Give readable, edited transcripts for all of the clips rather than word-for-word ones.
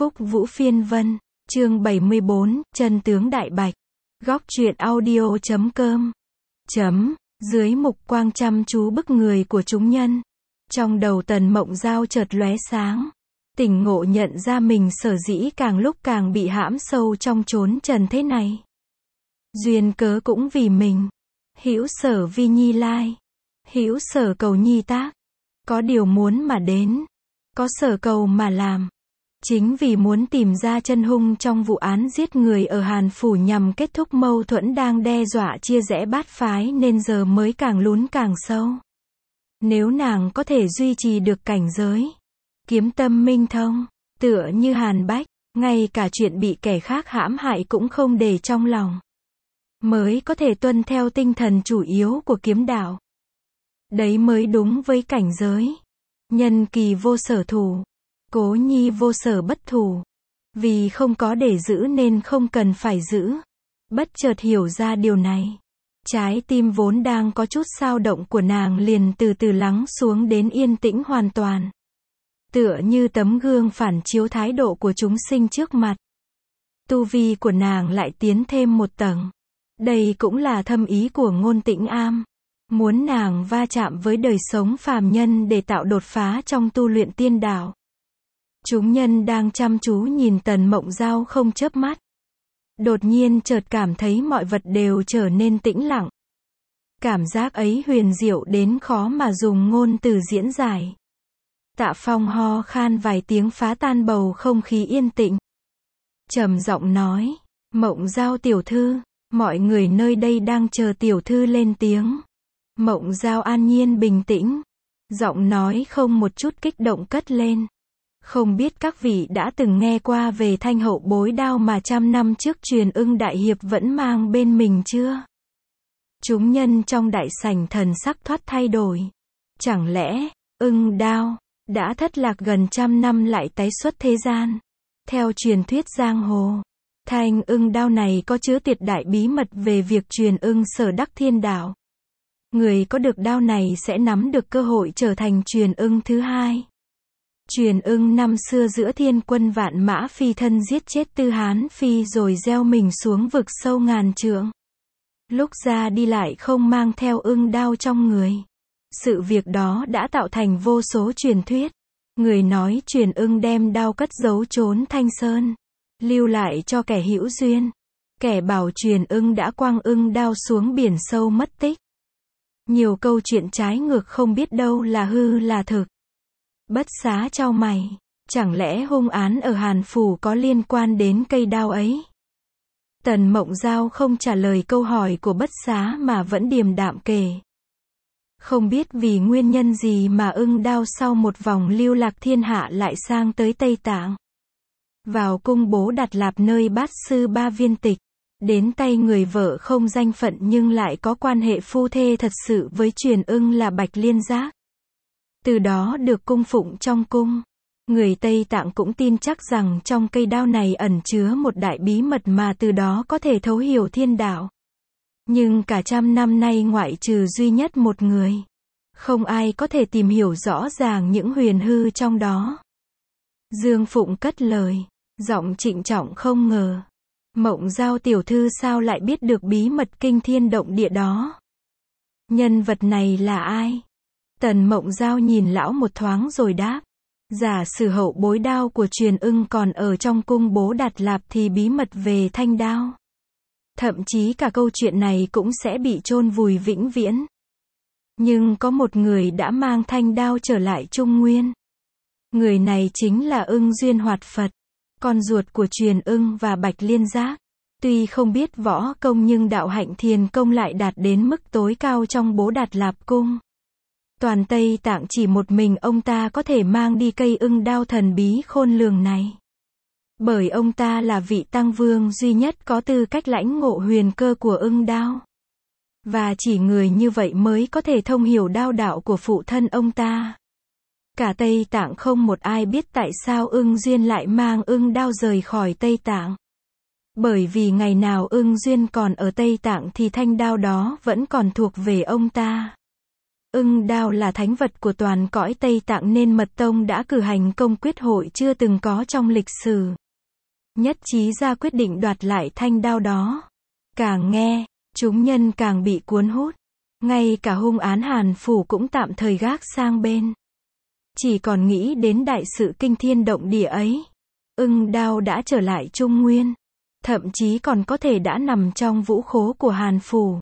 Phúc Vũ Phiên Vân, chương 74, Chân tướng Đại Bạch. Góc truyện audio.com. Dưới mục quang chăm chú bức người của chúng nhân. Trong đầu Tần Mộng Giao chợt lóe sáng. Tỉnh ngộ nhận ra mình sở dĩ càng lúc càng bị hãm sâu trong chốn trần thế này. Duyên cớ cũng vì mình. Hữu sở vi nhi lai. Hữu sở cầu nhi tác. Có điều muốn mà đến. Có sở cầu mà làm. Chính vì muốn tìm ra chân hung trong vụ án giết người ở Hàn Phủ nhằm kết thúc mâu thuẫn đang đe dọa chia rẽ bát phái nên giờ mới càng lún càng sâu. Nếu nàng có thể duy trì được cảnh giới, kiếm tâm minh thông, tựa như Hàn Bách, ngay cả chuyện bị kẻ khác hãm hại cũng không để trong lòng, mới có thể tuân theo tinh thần chủ yếu của kiếm đạo. Đấy mới đúng với cảnh giới. Nhân kỳ vô sở thủ. Cố nhi vô sở bất thủ. Vì không có để giữ nên không cần phải giữ. Bất chợt hiểu ra điều này. Trái tim vốn đang có chút dao động của nàng liền từ từ lắng xuống đến yên tĩnh hoàn toàn. Tựa như tấm gương phản chiếu thái độ của chúng sinh trước mặt. Tu vi của nàng lại tiến thêm một tầng. Đây cũng là thâm ý của Ngôn Tĩnh Am. Muốn nàng va chạm với đời sống phàm nhân để tạo đột phá trong tu luyện tiên đạo. Chúng nhân đang chăm chú nhìn Tần Mộng Giao không chớp mắt. Đột nhiên chợt cảm thấy mọi vật đều trở nên tĩnh lặng. Cảm giác ấy huyền diệu đến khó mà dùng ngôn từ diễn giải. Tạ Phong ho khan vài tiếng phá tan bầu không khí yên tĩnh. Trầm giọng nói, Mộng Giao tiểu thư, mọi người nơi đây đang chờ tiểu thư lên tiếng. Mộng Giao an nhiên bình tĩnh. Giọng nói không một chút kích động cất lên. Không biết các vị đã từng nghe qua về thanh hậu bối đao mà 100 năm trước Truyền Ưng đại hiệp vẫn mang bên mình chưa? Chúng nhân trong đại sảnh thần sắc thoát thay đổi. Chẳng lẽ, Ưng đao, đã thất lạc gần 100 năm lại tái xuất thế gian? Theo truyền thuyết giang hồ, thanh Ưng đao này có chứa tuyệt đại bí mật về việc Truyền Ưng sở đắc thiên đạo. Người có được đao này sẽ nắm được cơ hội trở thành Truyền Ưng thứ hai. Truyền Ưng năm xưa giữa thiên quân vạn mã phi thân giết chết Tư Hán Phi rồi gieo mình xuống vực sâu ngàn trượng. Lúc ra đi lại không mang theo ưng đao trong người. Sự việc đó đã tạo thành vô số truyền thuyết. Người nói Truyền Ưng đem đao cất giấu trốn Thanh Sơn, lưu lại cho kẻ hữu duyên. Kẻ bảo Truyền Ưng đã quăng ưng đao xuống biển sâu mất tích. Nhiều câu chuyện trái ngược không biết đâu là hư là thực. Bất Xá chau mày, chẳng lẽ hung án ở Hàn Phủ có liên quan đến cây đao ấy? Tần Mộng Giao không trả lời câu hỏi của Bất Xá mà vẫn điềm đạm kể. Không biết vì nguyên nhân gì mà ưng đao sau một vòng lưu lạc thiên hạ lại sang tới Tây Tạng. Vào cung Bố Đạt Lạp nơi Bát Sư Ba Viên Tịch. Đến tay người vợ không danh phận nhưng lại có quan hệ phu thê thật sự với Truyền Ưng là Bạch Liên Giác. Từ đó được cung phụng trong cung. Người Tây Tạng cũng tin chắc rằng trong cây đao này ẩn chứa một đại bí mật mà từ đó có thể thấu hiểu thiên đạo. Nhưng cả 100 năm nay ngoại trừ duy nhất một người, không ai có thể tìm hiểu rõ ràng những huyền hư trong đó. Dương Phụng cất lời, giọng trịnh trọng không ngờ. Mộng Giao tiểu thư sao lại biết được bí mật kinh thiên động địa đó? Nhân vật này là ai? Tần Mộng Giao nhìn lão một thoáng rồi đáp. Giả sử hậu bối đao của Truyền Ưng còn ở trong cung Bố Đạt Lạp thì bí mật về thanh đao. Thậm chí cả câu chuyện này cũng sẽ bị chôn vùi vĩnh viễn. Nhưng có một người đã mang thanh đao trở lại Trung Nguyên. Người này chính là Ưng Duyên Hoạt Phật, con ruột của Truyền Ưng và Bạch Liên Giác. Tuy không biết võ công nhưng đạo hạnh thiền công lại đạt đến mức tối cao trong Bố Đạt Lạp cung. Toàn Tây Tạng chỉ một mình ông ta có thể mang đi cây ưng đao thần bí khôn lường này. Bởi ông ta là vị tăng vương duy nhất có tư cách lãnh ngộ huyền cơ của ưng đao. Và chỉ người như vậy mới có thể thông hiểu đao đạo của phụ thân ông ta. Cả Tây Tạng không một ai biết tại sao Ưng Duyên lại mang ưng đao rời khỏi Tây Tạng. Bởi vì ngày nào Ưng Duyên còn ở Tây Tạng thì thanh đao đó vẫn còn thuộc về ông ta. Ưng đao là thánh vật của toàn cõi Tây Tạng nên Mật Tông đã cử hành công quyết hội chưa từng có trong lịch sử. Nhất trí ra quyết định đoạt lại thanh đao đó. Càng nghe, chúng nhân càng bị cuốn hút. Ngay cả hung án Hàn Phủ cũng tạm thời gác sang bên. Chỉ còn nghĩ đến đại sự kinh thiên động địa ấy. Ưng đao đã trở lại Trung Nguyên. Thậm chí còn có thể đã nằm trong vũ khố của Hàn Phủ.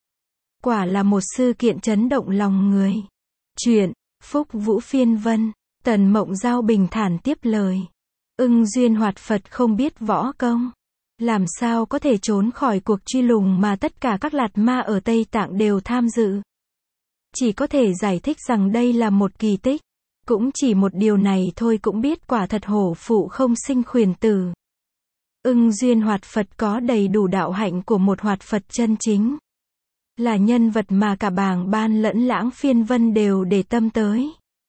Quả là một sự kiện chấn động lòng người. Chuyện, Phúc Vũ Phiên Vân, Tần Mộng Giao bình thản tiếp lời. Ưng duyên hoạt Phật không biết võ công. Làm sao có thể trốn khỏi cuộc truy lùng mà tất cả các lạt ma ở Tây Tạng đều tham dự. Chỉ có thể giải thích rằng đây là một kỳ tích. Cũng chỉ một điều này thôi cũng biết quả thật hổ phụ không sinh khuyển tử. Ưng duyên hoạt Phật có đầy đủ đạo hạnh của một hoạt Phật chân chính. Là nhân vật mà cả Bàng Ban lẫn Lãng Phiên Vân đều để tâm tới.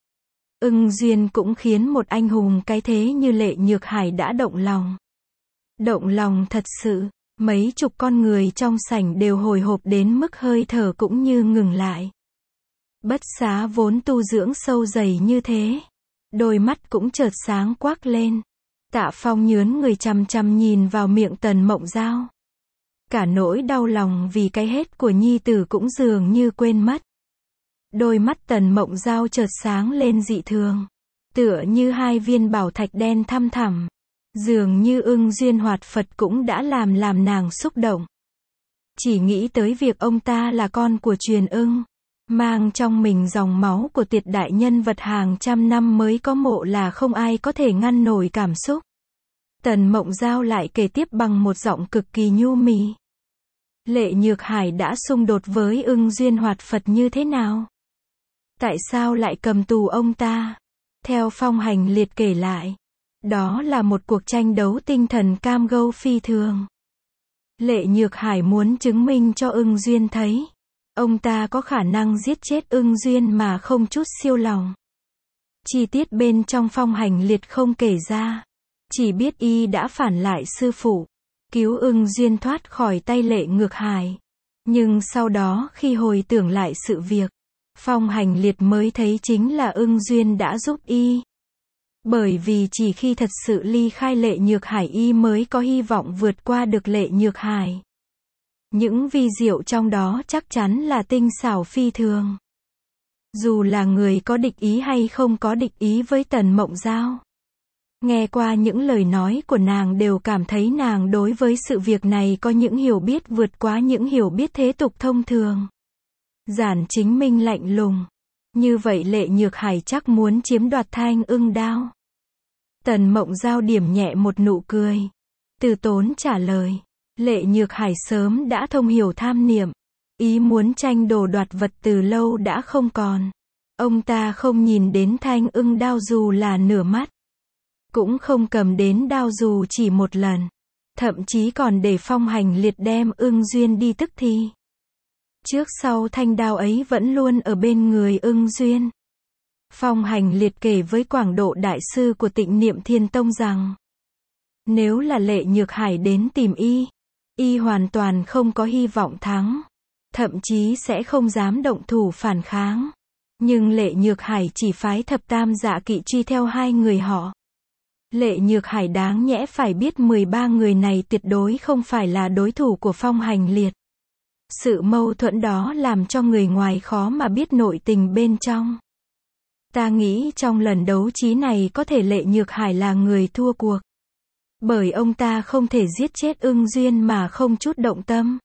Ưng duyên cũng khiến một anh hùng cái thế như Lệ Nhược Hải đã động lòng. Động lòng thật sự, mấy chục con người trong sảnh đều hồi hộp đến mức hơi thở cũng như ngừng lại. Bất Xá vốn tu dưỡng sâu dày như thế. Đôi mắt cũng chợt sáng quắc lên. Tạ Phong nhớn người chằm chằm nhìn vào miệng Tần Mộng Giao. Cả nỗi đau lòng vì cái hết của nhi tử cũng dường như quên mất. Đôi mắt Tần Mộng Giao chợt sáng lên dị thường. Tựa như hai viên bảo thạch đen thăm thẳm. Dường như Ưng duyên hoạt Phật cũng đã làm nàng xúc động. Chỉ nghĩ tới việc ông ta là con của Truyền Ưng. Mang trong mình dòng máu của tuyệt đại nhân vật hàng trăm năm mới có mộ là không ai có thể ngăn nổi cảm xúc. Tần Mộng Giao lại kể tiếp bằng một giọng cực kỳ nhu mì. Lệ Nhược Hải đã xung đột với Ưng duyên hoạt Phật như thế nào? Tại sao lại cầm tù ông ta? Theo Phong Hành Liệt kể lại, đó là một cuộc tranh đấu tinh thần cam go phi thường. Lệ Nhược Hải muốn chứng minh cho Ưng duyên thấy, ông ta có khả năng giết chết Ưng duyên mà không chút siêu lòng. Chi tiết bên trong Phong Hành Liệt không kể ra, chỉ biết y đã phản lại sư phụ, cứu Ưng duyên thoát khỏi tay Lệ Nhược Hải. Nhưng sau đó khi hồi tưởng lại sự việc, Phong Hành Liệt mới thấy chính là Ưng duyên đã giúp y. Bởi vì chỉ khi thật sự ly khai Lệ Nhược Hải y mới có hy vọng vượt qua được Lệ Nhược Hải. Những vi diệu trong đó chắc chắn là tinh xảo phi thường. Dù là người có địch ý hay không có địch ý với Tần Mộng Giao, nghe qua những lời nói của nàng đều cảm thấy nàng đối với sự việc này có những hiểu biết vượt quá những hiểu biết thế tục thông thường. Giản Chính Minh lạnh lùng. Như vậy Lệ Nhược Hải chắc muốn chiếm đoạt thanh ưng đao. Tần Mộng Giao điểm nhẹ một nụ cười. Từ tốn trả lời. Lệ Nhược Hải sớm đã thông hiểu tham niệm. Ý muốn tranh đồ đoạt vật từ lâu đã không còn. Ông ta không nhìn đến thanh ưng đao dù là nửa mắt. Cũng không cầm đến đao dù chỉ một lần. Thậm chí còn để Phong Hành Liệt đem Ưng duyên đi tức thì. Trước sau thanh đao ấy vẫn luôn ở bên người Ưng duyên. Phong Hành Liệt kể với Quảng Độ Đại sư của Tịnh Niệm Thiên Tông rằng, nếu là Lệ Nhược Hải đến tìm y hoàn toàn không có hy vọng thắng. Thậm chí sẽ không dám động thủ phản kháng. Nhưng Lệ Nhược Hải chỉ phái thập tam dạ kỵ truy theo hai người họ. Lệ Nhược Hải đáng nhẽ phải biết 13 người này tuyệt đối không phải là đối thủ của Phong Hành Liệt. Sự mâu thuẫn đó làm cho người ngoài khó mà biết nội tình bên trong. Ta nghĩ trong lần đấu trí này có thể Lệ Nhược Hải là người thua cuộc. Bởi ông ta không thể giết chết Ưng duyên mà không chút động tâm.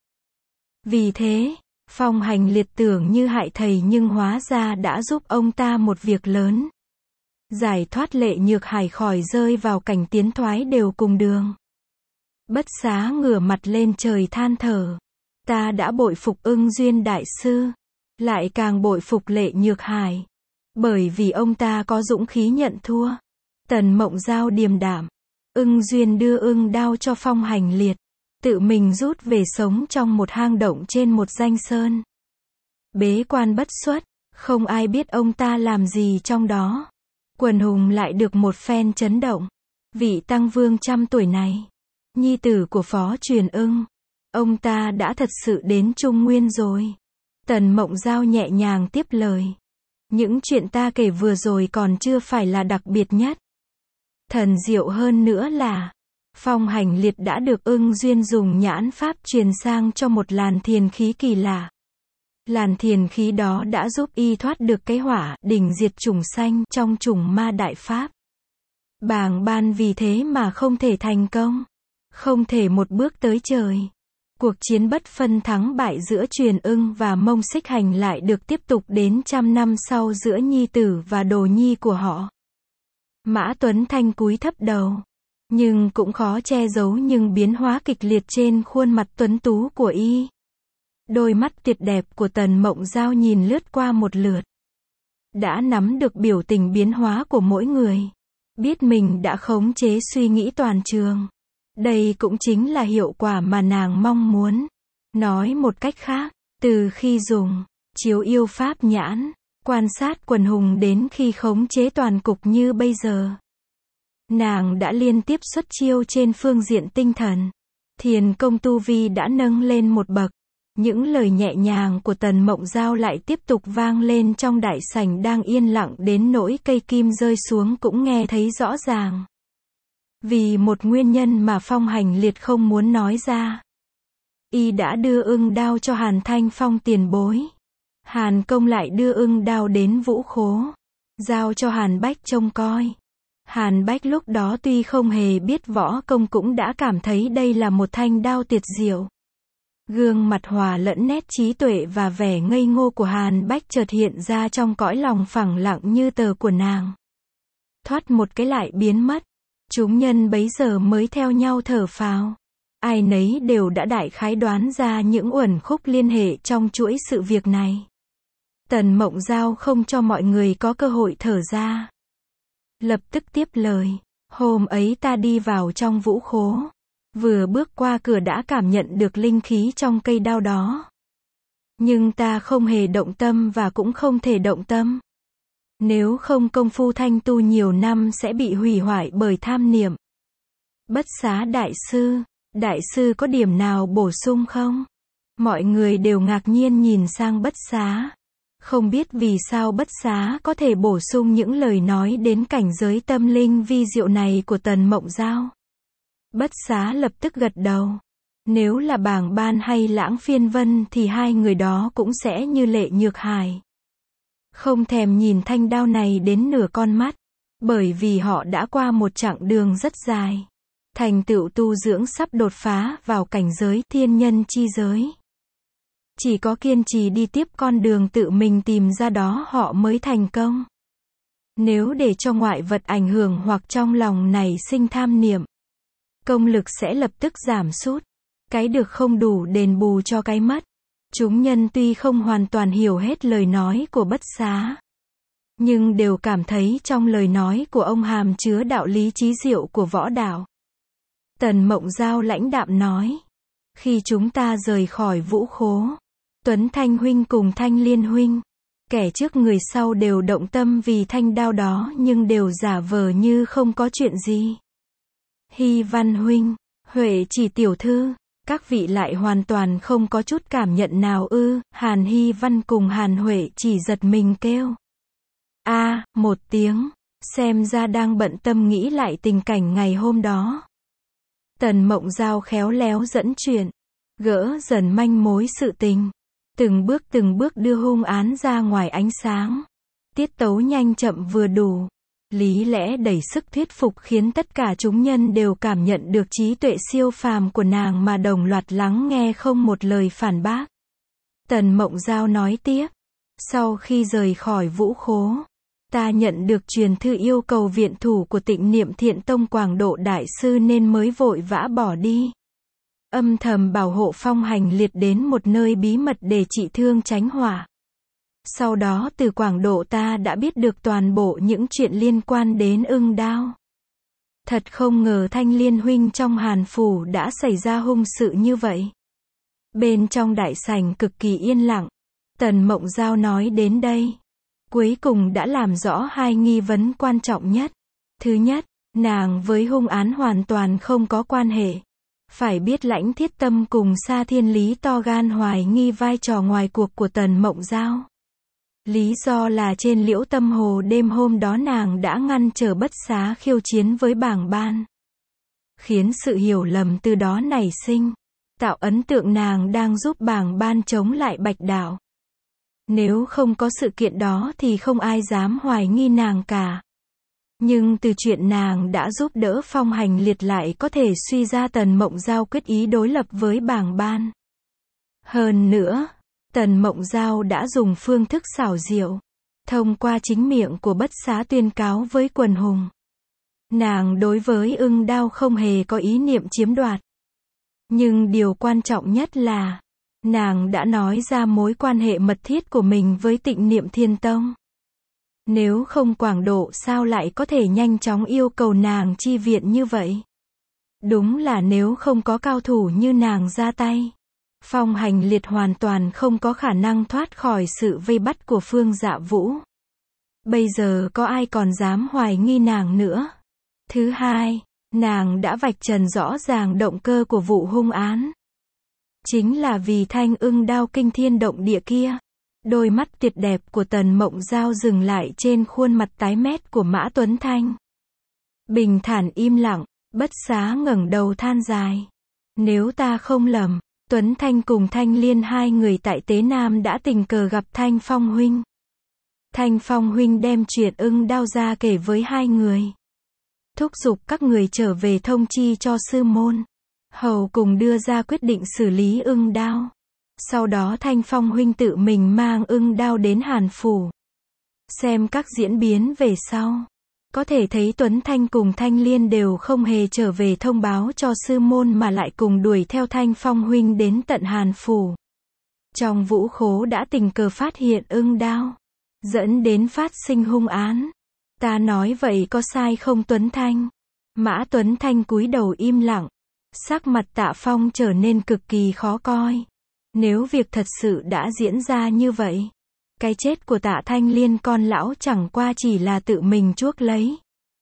Vì thế, Phong Hành Liệt tưởng như hại thầy nhưng hóa ra đã giúp ông ta một việc lớn. Giải thoát Lệ Nhược Hải khỏi rơi vào cảnh tiến thoái đều cùng đường. Bất Xá ngửa mặt lên trời than thở. Ta đã bội phục Ưng duyên đại sư. Lại càng bội phục Lệ Nhược Hải. Bởi vì ông ta có dũng khí nhận thua. Tần Mộng Giao điềm đạm. Ưng duyên đưa ưng đao cho Phong Hành Liệt. Tự mình rút về sống trong một hang động trên một danh sơn. Bế quan bất xuất. Không ai biết ông ta làm gì trong đó. Quần hùng lại được một phen chấn động. Vị tăng vương 100 tuổi này. Nhi tử của Phó Truyền Ưng. Ông ta đã thật sự đến Trung Nguyên rồi. Tần Mộng Giao nhẹ nhàng tiếp lời. Những chuyện ta kể vừa rồi còn chưa phải là đặc biệt nhất. Thần diệu hơn nữa là, Phong Hành Liệt đã được Ưng Duyên dùng nhãn pháp truyền sang cho một làn thiền khí kỳ lạ. Làn thiền khí đó đã giúp y thoát được cái hỏa đỉnh diệt chủng sanh trong chủng ma đại pháp. Bàng ban vì thế mà không thể thành công, không thể một bước tới trời. Cuộc chiến bất phân thắng bại giữa Truyền Ưng và Mông Xích Hành lại được tiếp tục đến 100 năm sau giữa nhi tử và đồ nhi của họ. Mã Tuấn Thanh cúi thấp đầu, nhưng cũng khó che giấu những biến hóa kịch liệt trên khuôn mặt tuấn tú của y. Đôi mắt tuyệt đẹp của Tần Mộng Giao nhìn lướt qua một lượt. Đã nắm được biểu tình biến hóa của mỗi người. Biết mình đã khống chế suy nghĩ toàn trường. Đây cũng chính là hiệu quả mà nàng mong muốn. Nói một cách khác, từ khi dùng chiếu yêu pháp nhãn, quan sát quần hùng đến khi khống chế toàn cục như bây giờ. Nàng đã liên tiếp xuất chiêu trên phương diện tinh thần. Thiền công tu vi đã nâng lên một bậc. Những lời nhẹ nhàng của Tần Mộng Giao lại tiếp tục vang lên trong đại sảnh đang yên lặng đến nỗi cây kim rơi xuống cũng nghe thấy rõ ràng. Vì một nguyên nhân mà Phong Hành Liệt không muốn nói ra. Y đã đưa ưng đao cho Hàn Thanh Phong tiền bối. Hàn Công lại đưa ưng đao đến Vũ Khố. Giao cho Hàn Bách trông coi. Hàn Bách lúc đó tuy không hề biết võ công cũng đã cảm thấy đây là một thanh đao tuyệt diệu. Gương mặt hòa lẫn nét trí tuệ và vẻ ngây ngô của Hàn Bách chợt hiện ra trong cõi lòng phẳng lặng như tờ của nàng. Thoát một cái lại biến mất. Chúng nhân bấy giờ mới theo nhau thở phào. Ai nấy đều đã đại khái đoán ra những uẩn khúc liên hệ trong chuỗi sự việc này. Tần Mộng Giao không cho mọi người có cơ hội thở ra. Lập tức tiếp lời. Hôm ấy ta đi vào trong Vũ Khố. Vừa bước qua cửa đã cảm nhận được linh khí trong cây đao đó. Nhưng ta không hề động tâm và cũng không thể động tâm. Nếu không công phu thanh tu nhiều năm sẽ bị hủy hoại bởi tham niệm. Bất Xá đại sư có điểm nào bổ sung không? Mọi người đều ngạc nhiên nhìn sang Bất Xá. Không biết vì sao Bất Xá có thể bổ sung những lời nói đến cảnh giới tâm linh vi diệu này của Tần Mộng Giao. Bất Xá lập tức gật đầu. Nếu là Bàng Ban hay Lãng Phiên Vân thì hai người đó cũng sẽ như Lệ Nhược Hải. Không thèm nhìn thanh đao này đến nửa con mắt. Bởi vì họ đã qua một chặng đường rất dài. Thành tựu tu dưỡng sắp đột phá vào cảnh giới thiên nhân chi giới. Chỉ có kiên trì đi tiếp con đường tự mình tìm ra đó họ mới thành công. Nếu để cho ngoại vật ảnh hưởng hoặc trong lòng này sinh tham niệm, công lực sẽ lập tức giảm sút. Cái được không đủ đền bù cho cái mất. Chúng nhân tuy không hoàn toàn hiểu hết lời nói của Bất Xá, nhưng đều cảm thấy trong lời nói của ông hàm chứa đạo lý trí diệu của võ đạo. Tần Mộng Giao lãnh đạm nói. Khi chúng ta rời khỏi Vũ Khố, Tuấn Thanh huynh cùng Thanh Liên huynh, kẻ trước người sau đều động tâm vì thanh đao đó nhưng đều giả vờ như không có chuyện gì. Hy Văn huynh, Huệ Chỉ tiểu thư, các vị lại hoàn toàn không có chút cảm nhận nào ư? Hàn Hy Văn cùng Hàn Huệ Chỉ giật mình kêu. Một tiếng, xem ra đang bận tâm nghĩ lại tình cảnh ngày hôm đó. Tần Mộng Giao khéo léo dẫn chuyện, gỡ dần manh mối sự tình, từng bước đưa hung án ra ngoài ánh sáng. Tiết tấu nhanh chậm vừa đủ, lý lẽ đầy sức thuyết phục khiến tất cả chúng nhân đều cảm nhận được trí tuệ siêu phàm của nàng mà đồng loạt lắng nghe không một lời phản bác. Tần Mộng Giao nói tiếp. Sau khi rời khỏi Vũ Khố, ta nhận được truyền thư yêu cầu viện thủ của Tịnh Niệm Thiện Tông Quảng Độ Đại Sư nên mới vội vã bỏ đi. Âm thầm bảo hộ Phong Hành Liệt đến một nơi bí mật để trị thương tránh họa. Sau đó từ Quảng Độ ta đã biết được toàn bộ những chuyện liên quan đến ưng đao. Thật không ngờ Thanh Liên huynh trong Hàn Phủ đã xảy ra hung sự như vậy. Bên trong đại sảnh cực kỳ yên lặng. Tần Mộng Giao nói đến đây. Cuối cùng đã làm rõ hai nghi vấn quan trọng nhất. Thứ nhất, nàng với hung án hoàn toàn không có quan hệ. Phải biết Lãnh Thiết Tâm cùng Sa Thiên Lý to gan hoài nghi vai trò ngoài cuộc của Tần Mộng Giao. Lý do là trên Liễu Tâm Hồ đêm hôm đó nàng đã ngăn trở Bất Xá khiêu chiến với Bảng Ban. Khiến sự hiểu lầm từ đó nảy sinh, tạo ấn tượng nàng đang giúp Bảng Ban chống lại Bạch Đạo. Nếu không có sự kiện đó thì không ai dám hoài nghi nàng cả. Nhưng từ chuyện nàng đã giúp đỡ Phong Hành Liệt lại có thể suy ra Tần Mộng Giao quyết ý đối lập với Bảng Ban. Hơn nữa, Tần Mộng Giao đã dùng phương thức xảo diệu, thông qua chính miệng của Bất Xá tuyên cáo với quần hùng. Nàng đối với Ưng Đao không hề có ý niệm chiếm đoạt. Nhưng điều quan trọng nhất là, nàng đã nói ra mối quan hệ mật thiết của mình với Tịnh Niệm Thiên Tông. Nếu không Quảng Độ sao lại có thể nhanh chóng yêu cầu nàng chi viện như vậy? Đúng là nếu không có cao thủ như nàng ra tay, Phong Hành Liệt hoàn toàn không có khả năng thoát khỏi sự vây bắt của Phương Dạ Vũ. Bây giờ có ai còn dám hoài nghi nàng nữa? Thứ hai, nàng đã vạch trần rõ ràng động cơ của vụ hung án. Chính là vì thanh ưng đao kinh thiên động địa kia. Đôi mắt tuyệt đẹp của Tần Mộng Giao dừng lại trên khuôn mặt tái mét của Mã Tuấn Thanh. Bình thản im lặng, Bất Xá ngẩng đầu than dài. Nếu ta không lầm, Tuấn Thanh cùng Thanh Liên hai người tại Tế Nam đã tình cờ gặp Thanh Phong huynh. Thanh Phong huynh đem chuyện ưng đao ra kể với hai người. Thúc giục các người trở về thông chi cho sư môn. Hầu cùng đưa ra quyết định xử lý ưng đao. Sau đó Thanh Phong huynh tự mình mang ưng đao đến Hàn Phủ. Xem các diễn biến về sau. Có thể thấy Tuấn Thanh cùng Thanh Liên đều không hề trở về thông báo cho sư môn mà lại cùng đuổi theo Thanh Phong huynh đến tận Hàn Phủ. Trong vũ khố đã tình cờ phát hiện ưng đao, dẫn đến phát sinh hung án. Ta nói vậy có sai không Tuấn Thanh? Mã Tuấn Thanh cúi đầu im lặng. Sắc mặt Tạ Phong trở nên cực kỳ khó coi. Nếu việc thật sự đã diễn ra như vậy, cái chết của Tạ Thanh Liên con lão chẳng qua chỉ là tự mình chuốc lấy.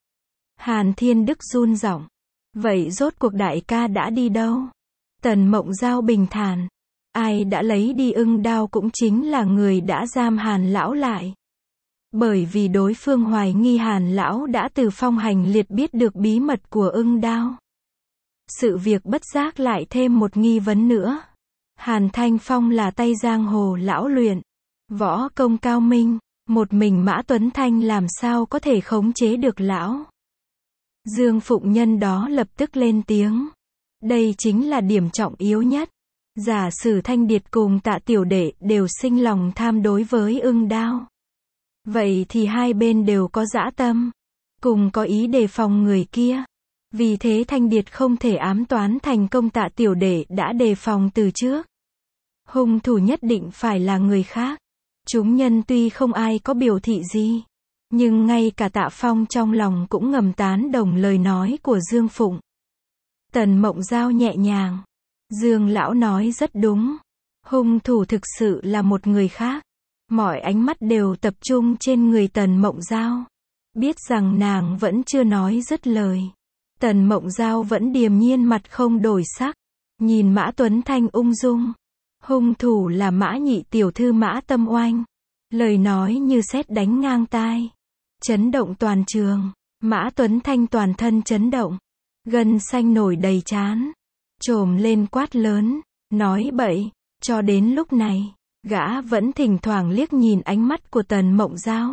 Hàn Thiên Đức run giọng. Vậy rốt cuộc đại ca đã đi đâu? Tần Mộng Giao bình thản. Ai đã lấy đi ưng đao cũng chính là người đã giam Hàn lão lại. Bởi vì đối phương hoài nghi Hàn lão đã từ Phong Hành Liệt biết được bí mật của ưng đao. Sự việc bất giác lại thêm một nghi vấn nữa. Hàn Thanh Phong là tay giang hồ lão luyện, võ công cao minh, một mình Mã Tuấn Thanh làm sao có thể khống chế được lão? Dương Phụng Nhân đó lập tức lên tiếng. Đây chính là điểm trọng yếu nhất. Giả sử Thanh Điệt cùng Tạ Tiểu Đệ đều sinh lòng tham đối với ưng đao. Vậy thì hai bên đều có dã tâm, cùng có ý đề phòng người kia. Vì thế Thanh Điệt không thể ám toán thành công Tạ Tiểu Đệ đã đề phòng từ trước. Hung thủ nhất định phải là người khác. Chúng nhân tuy không ai có biểu thị gì, nhưng ngay cả Tạ Phong trong lòng cũng ngầm tán đồng lời nói của Dương Phụng. Tần Mộng Giao nhẹ nhàng. Dương lão nói rất đúng. Hung thủ thực sự là một người khác. Mọi ánh mắt đều tập trung trên người Tần Mộng Giao. Biết rằng nàng vẫn chưa nói dứt lời. Tần Mộng Giao vẫn điềm nhiên mặt không đổi sắc. Nhìn Mã Tuấn Thanh ung dung. Hung thủ là Mã nhị tiểu thư Mã Tâm Oanh. Lời nói như sét đánh ngang tai. Chấn động toàn trường. Mã Tuấn Thanh toàn thân chấn động. Gân xanh nổi đầy trán. Trồm lên quát lớn. Nói bậy. Cho đến lúc này, gã vẫn thỉnh thoảng liếc nhìn ánh mắt của Tần Mộng Giao.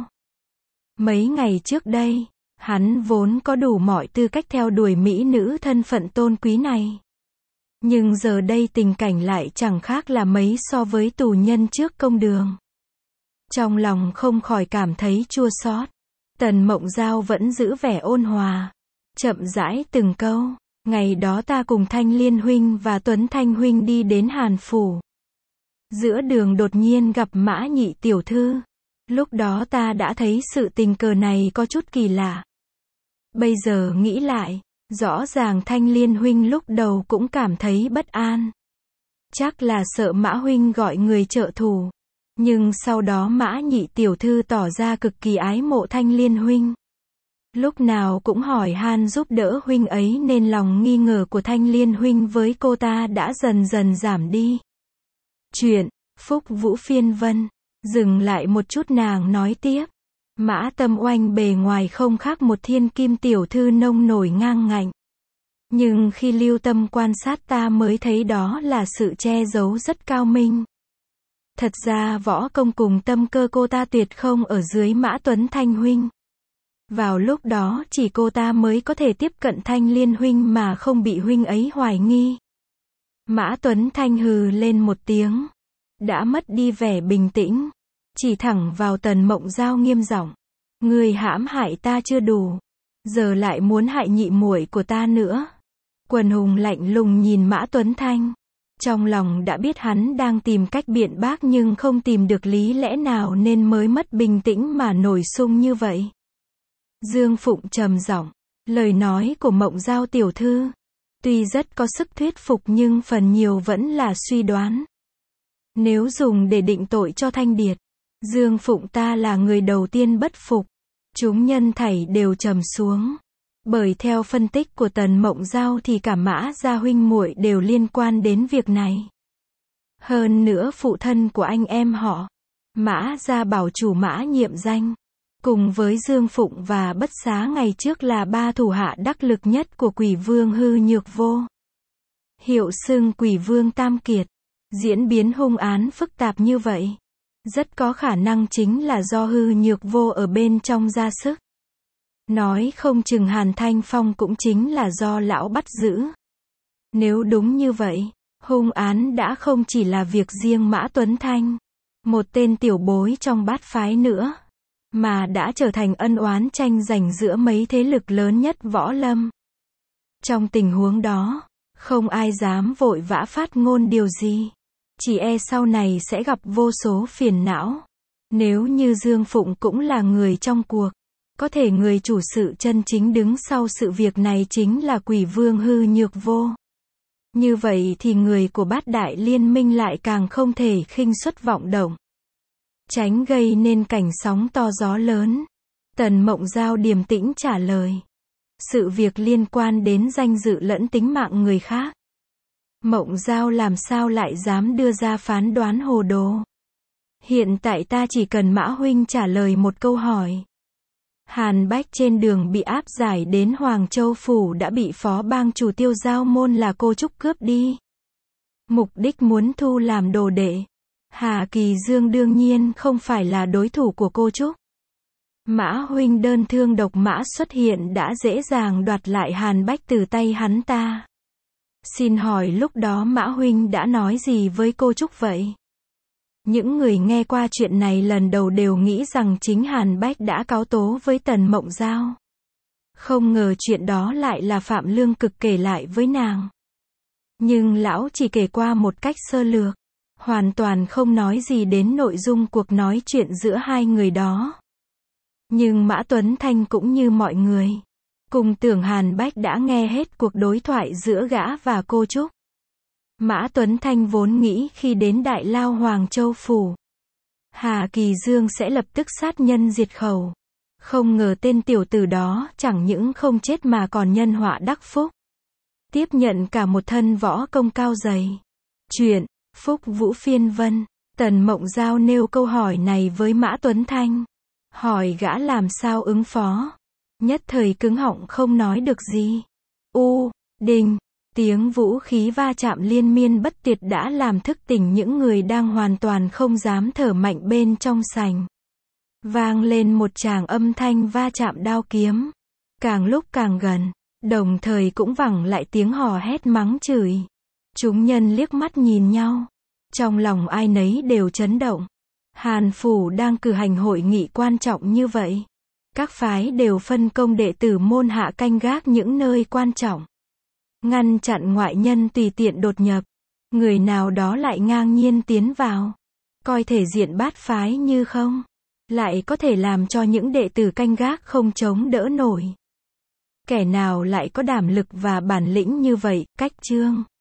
Mấy ngày trước đây, hắn vốn có đủ mọi tư cách theo đuổi mỹ nữ thân phận tôn quý này. Nhưng giờ đây tình cảnh lại chẳng khác là mấy so với tù nhân trước công đường. Trong lòng không khỏi cảm thấy chua xót. Tần Mộng Giao vẫn giữ vẻ ôn hòa, chậm rãi từng câu. Ngày đó ta cùng Thanh Liên huynh và Tuấn Thanh huynh đi đến Hàn Phủ. Giữa đường đột nhiên gặp Mã nhị tiểu thư. Lúc đó ta đã thấy sự tình cờ này có chút kỳ lạ. Bây giờ nghĩ lại, rõ ràng Thanh Liên huynh lúc đầu cũng cảm thấy bất an. Chắc là sợ Mã huynh gọi người trợ thủ. Nhưng sau đó Mã nhị tiểu thư tỏ ra cực kỳ ái mộ Thanh Liên huynh. Lúc nào cũng hỏi han giúp đỡ huynh ấy nên lòng nghi ngờ của Thanh Liên huynh với cô ta đã dần dần giảm đi. Chuyện, Phúc Vũ phiên vân. Dừng lại một chút nàng nói tiếp. Mã Tâm Oanh bề ngoài không khác một thiên kim tiểu thư nông nổi ngang ngạnh. Nhưng khi lưu tâm quan sát ta mới thấy đó là sự che giấu rất cao minh. Thật ra võ công cùng tâm cơ cô ta tuyệt không ở dưới Mã Tuấn Thanh huynh. Vào lúc đó chỉ cô ta mới có thể tiếp cận Thanh Liên huynh mà không bị huynh ấy hoài nghi. Mã Tuấn Thanh hừ lên một tiếng. Đã mất đi vẻ bình tĩnh. Chỉ thẳng vào Tần Mộng Giao nghiêm giọng. Người hãm hại ta chưa đủ. Giờ lại muốn hại nhị muội của ta nữa. Quần hùng lạnh lùng nhìn Mã Tuấn Thanh. Trong lòng đã biết hắn đang tìm cách biện bác nhưng không tìm được lý lẽ nào nên mới mất bình tĩnh mà nổi xung như vậy. Dương Phụng trầm giọng. Lời nói của Mộng Giao tiểu thư. Tuy rất có sức thuyết phục nhưng phần nhiều vẫn là suy đoán. Nếu dùng để định tội cho Thanh Điệt. Dương Phụng ta là người đầu tiên bất phục. Chúng nhân thảy đều trầm xuống. Bởi theo phân tích của Tần Mộng Giao thì cả Mã gia huynh muội đều liên quan đến việc này. Hơn nữa phụ thân của anh em họ, Mã gia bảo chủ Mã Nhiệm Danh, cùng với Dương Phụng và Bất Xá ngày trước là ba thủ hạ đắc lực nhất của Quỷ Vương Hư Nhược Vô. Hiệu xưng Quỷ Vương Tam Kiệt. Diễn biến hung án phức tạp như vậy. Rất có khả năng chính là do Hư Nhược Vô ở bên trong ra sức. Nói không chừng Hàn Thanh Phong cũng chính là do lão bắt giữ. Nếu đúng như vậy, hung án đã không chỉ là việc riêng Mã Tuấn Thanh, một tên tiểu bối trong bát phái nữa, mà đã trở thành ân oán tranh giành giữa mấy thế lực lớn nhất võ lâm. Trong tình huống đó, không ai dám vội vã phát ngôn điều gì. Chỉ e sau này sẽ gặp vô số phiền não. Nếu như Dương Phụng cũng là người trong cuộc, có thể người chủ sự chân chính đứng sau sự việc này chính là Quỷ Vương Hư Nhược Vô. Như vậy thì người của Bát Đại Liên Minh lại càng không thể khinh suất vọng động. Tránh gây nên cảnh sóng to gió lớn. Tần Mộng Giao điềm tĩnh trả lời. Sự việc liên quan đến danh dự lẫn tính mạng người khác. Mộng Giao làm sao lại dám đưa ra phán đoán hồ đồ. Hiện tại ta chỉ cần Mã huynh trả lời một câu hỏi. Hàn Bách trên đường bị áp giải đến Hoàng Châu Phủ đã bị phó bang chủ Tiêu Giao Môn là cô Trúc cướp đi. Mục đích muốn thu làm đồ đệ. Hà Kỳ Dương đương nhiên không phải là đối thủ của cô Trúc. Mã huynh đơn thương độc mã xuất hiện đã dễ dàng đoạt lại Hàn Bách từ tay hắn ta. Xin hỏi lúc đó Mã huynh đã nói gì với cô Trúc vậy? Những người nghe qua chuyện này lần đầu đều nghĩ rằng chính Hàn Bách đã cáo tố với Tần Mộng Giao. Không ngờ chuyện đó lại là Phạm Lương Cực kể lại với nàng. Nhưng lão chỉ kể qua một cách sơ lược, hoàn toàn không nói gì đến nội dung cuộc nói chuyện giữa hai người đó. Nhưng Mã Tuấn Thanh cũng như mọi người, cùng tưởng Hàn Bách đã nghe hết cuộc đối thoại giữa gã và cô Trúc. Mã Tuấn Thanh vốn nghĩ khi đến Đại Lao Hoàng Châu Phủ, Hà Kỳ Dương sẽ lập tức sát nhân diệt khẩu. Không ngờ tên tiểu tử đó chẳng những không chết mà còn nhân họa đắc phúc. Tiếp nhận cả một thân võ công cao dày. Chuyện, Phúc Vũ phiên vân. Tần Mộng Giao nêu câu hỏi này với Mã Tuấn Thanh. Hỏi gã làm sao ứng phó. Nhất thời cứng họng không nói được gì. Đình. Tiếng vũ khí va chạm liên miên bất tuyệt đã làm thức tỉnh những người đang hoàn toàn không dám thở mạnh bên trong sảnh. Vang lên một tràng âm thanh va chạm đao kiếm. Càng lúc càng gần, đồng thời cũng vẳng lại tiếng hò hét mắng chửi. Chúng nhân liếc mắt nhìn nhau. Trong lòng ai nấy đều chấn động. Hàn Phủ đang cử hành hội nghị quan trọng như vậy. Các phái đều phân công đệ tử môn hạ canh gác những nơi quan trọng. Ngăn chặn ngoại nhân tùy tiện đột nhập. Người nào đó lại ngang nhiên tiến vào. Coi thể diện bát phái như không. Lại có thể làm cho những đệ tử canh gác không chống đỡ nổi. Kẻ nào lại có đảm lực và bản lĩnh như vậy, Cách Chương.